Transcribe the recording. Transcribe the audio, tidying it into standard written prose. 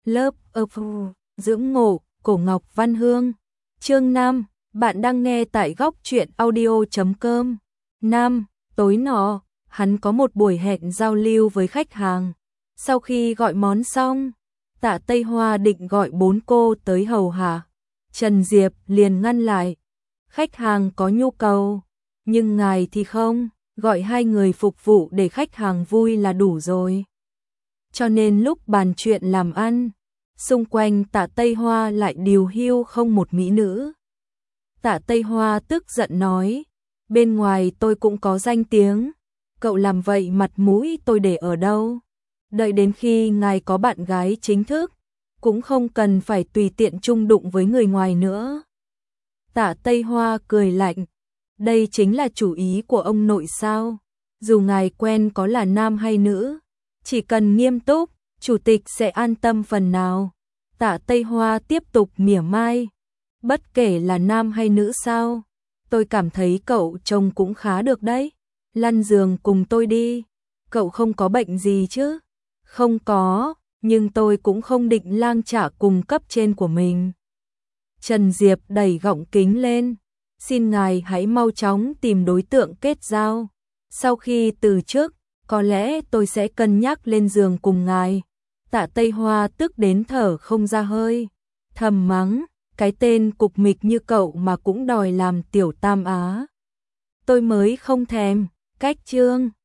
Lớp dưỡng ngộ, Cổ Ngọc Văn Hương. Chương 5, bạn đang nghe tại góc truyện audio.com. Nam, tối nọ, hắn có một buổi hẹn giao lưu với khách hàng. Sau khi gọi món xong, Tạ Tây Hoa định gọi 4 cô tới hầu hạ. Trần Diệp liền ngăn lại. Khách hàng có nhu cầu, nhưng ngài thì không, gọi 2 người phục vụ để khách hàng vui là đủ rồi. Cho nên lúc bàn chuyện làm ăn, xung quanh Tạ Tây Hoa lại điều hưu không một mỹ nữ. Tạ Tây Hoa tức giận nói, bên ngoài tôi cũng có danh tiếng, cậu làm vậy mặt mũi tôi để ở đâu? Đợi đến khi ngài có bạn gái chính thức, cũng không cần phải tùy tiện chung đụng với người ngoài nữa. Tạ Tây Hoa cười lạnh, đây chính là chủ ý của ông nội sao? Dù ngài quen có là nam hay nữ, chỉ cần nghiêm túc, chủ tịch sẽ an tâm phần nào. Tạ Tây Hoa tiếp tục mỉa mai, bất kể là nam hay nữ sao, tôi cảm thấy cậu trông cũng khá được đấy. Lăn giường cùng tôi đi, cậu không có bệnh gì chứ? Không có, nhưng tôi cũng không định lang trả cùng cấp trên của mình. Trần Diệp đẩy gọng kính lên, xin ngài hãy mau chóng tìm đối tượng kết giao. Sau khi từ chức, có lẽ tôi sẽ cân nhắc lên giường cùng ngài. Tạ Tây Hoa tức đến thở không ra hơi, thầm mắng, cái tên cục mịch như cậu mà cũng đòi làm tiểu tam á. Tôi mới không thèm. Cách chương